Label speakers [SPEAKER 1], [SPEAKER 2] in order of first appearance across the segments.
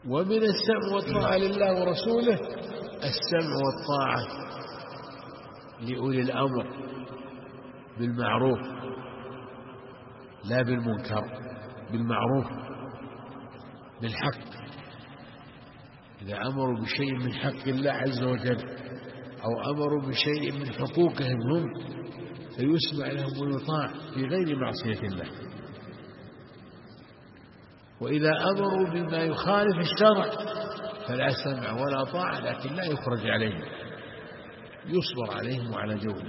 [SPEAKER 1] ومن السمع والطاعة لله ورسوله السمع والطاعة لأولي الأمر بالمعروف لا بالمنكر، بالمعروف بالحق. إذا أمروا بشيء من حق الله عز وجل أو أمروا بشيء من حقوقهم هم فيسمع لهم ويطاع في غير معصية الله. وإذا أمروا بما يخالف الشرع فلا سمع ولا طاعة، لكن لا يخرج عليهم، يصبر عليهم وعلى جوله.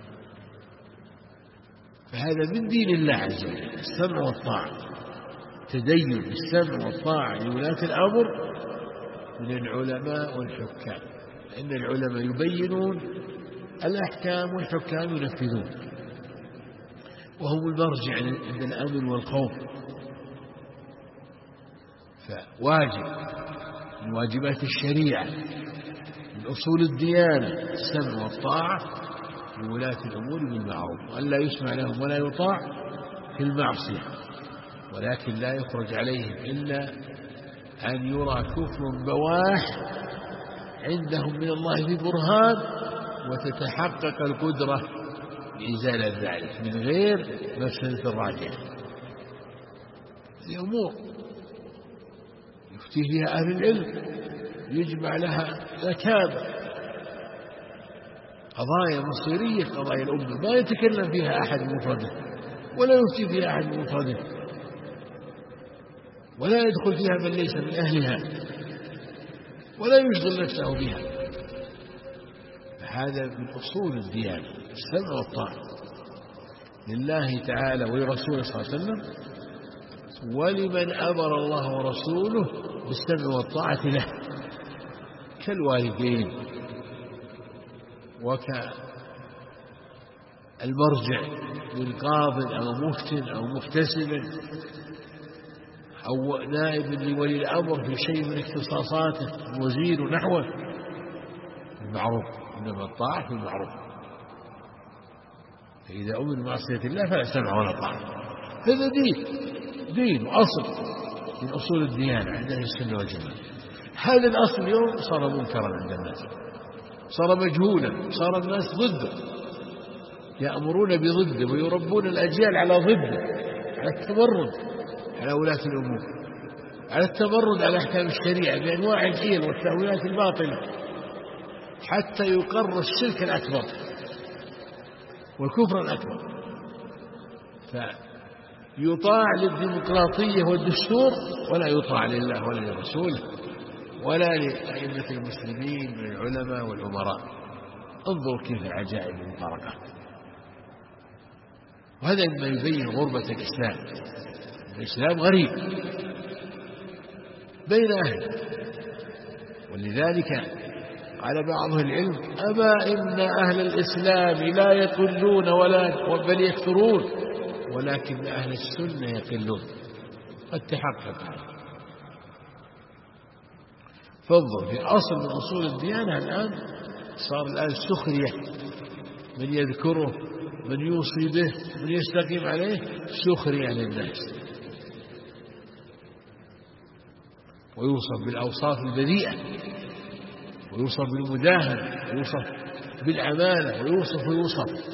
[SPEAKER 1] فهذا من دين الله عز وجل، السمع والطاعة، تدين بالسمع والطاعة لولاة الأمر من العلماء والحكام، لأن العلماء يبينون الأحكام والحكام ينفذون، وهم المرجع عند الأمن والخوف. فواجب من واجبات الشريعة من أصول الديانة السمع والطاعة لولاة الأمور بالمعروف، وأن لا يسمع لهم ولا يطاع في المعصية، ولكن لا يخرج عليهم إلا أن يرى كفر بواح عندهم من الله في برهان وتتحقق القدرة لإزالة ذلك من غير مفسدة الراجحة. هذه أمور يفتي فيها أهل العلم، يجمع لها ركابة، قضايا مصيرية، قضايا الأمة ما يتكلم فيها أحد مفرده ولا يفتي فيها أحد مفرده ولا يدخل فيها من ليس من أهلها ولا يشغل نفسه بها. فهذا من أصول الديانة السمع والطاعة لله تعالى ولرسوله صلى الله عليه وسلم، ولمن أمر الله ورسوله بالسمع والطاعة له كالوالدين وكالمرجع للقاض أو مفتن أو محتسب أو نائب لولي الأمر في شيء من اختصاصاته وزير ونحوه بالمعروف، إنما الطاعة في المعروف. فإذا أمر بمعصية الله فلا سمع ولا طاعة. هذا دين وأصل من أصول الديانة عند أهل السنة والجماعة. هذا الأصل اليوم صار منكرا عند الناس، صار مجهولا، صار الناس ضده، يأمرون بضده ويربون الأجيال على ضده، على التمرد على ولاة الأمور، على التمرد على أحكام الشريعة بأنواع الحيل والتأويلات الباطلة، حتى يقر الشرك الأكبر والكفر الأكبر. فيطاع للديمقراطية والدستور ولا يطاع لله ولا لرسوله ولا لأئمة المسلمين من العلماء والأمراء. انظر كيف العجائب المفارقات. وهذا مما يبين غربة الإسلام. الإسلام غريب بين أهله، ولذلك قال بعض العلم: أما إن أهل الإسلام لا يقلون بل يكثرون، ولكن أهل السنة يقلون. قد تحقق هذا. فانظر في أصل من أصول الديانة الآن صار الآن السخرية، من يذكره من يوصي به من يستقيم عليه سخرية للناس، ويوصف بالأوصاف البذيئة، ويوصف بالمداهنة، ويوصف بالعمالة، ويوصف.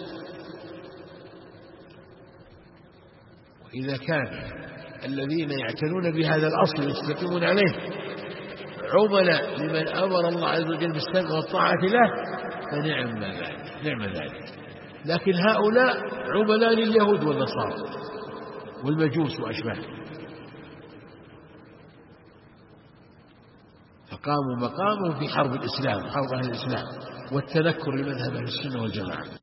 [SPEAKER 1] وإذا كان الذين يعتنون بهذا الأصل يستقيمون عليه عملاء لمن أمر الله عز وجل بالسمع والطاعة له فنعم ذلك. لكن هؤلاء عملاء لليهود والنصارى والمجوس وأشباههم، فقاموا مقامهم في حرب الإسلام، حرب أهل الإسلام والتنكر لمذهب أهل السنة والجماعة.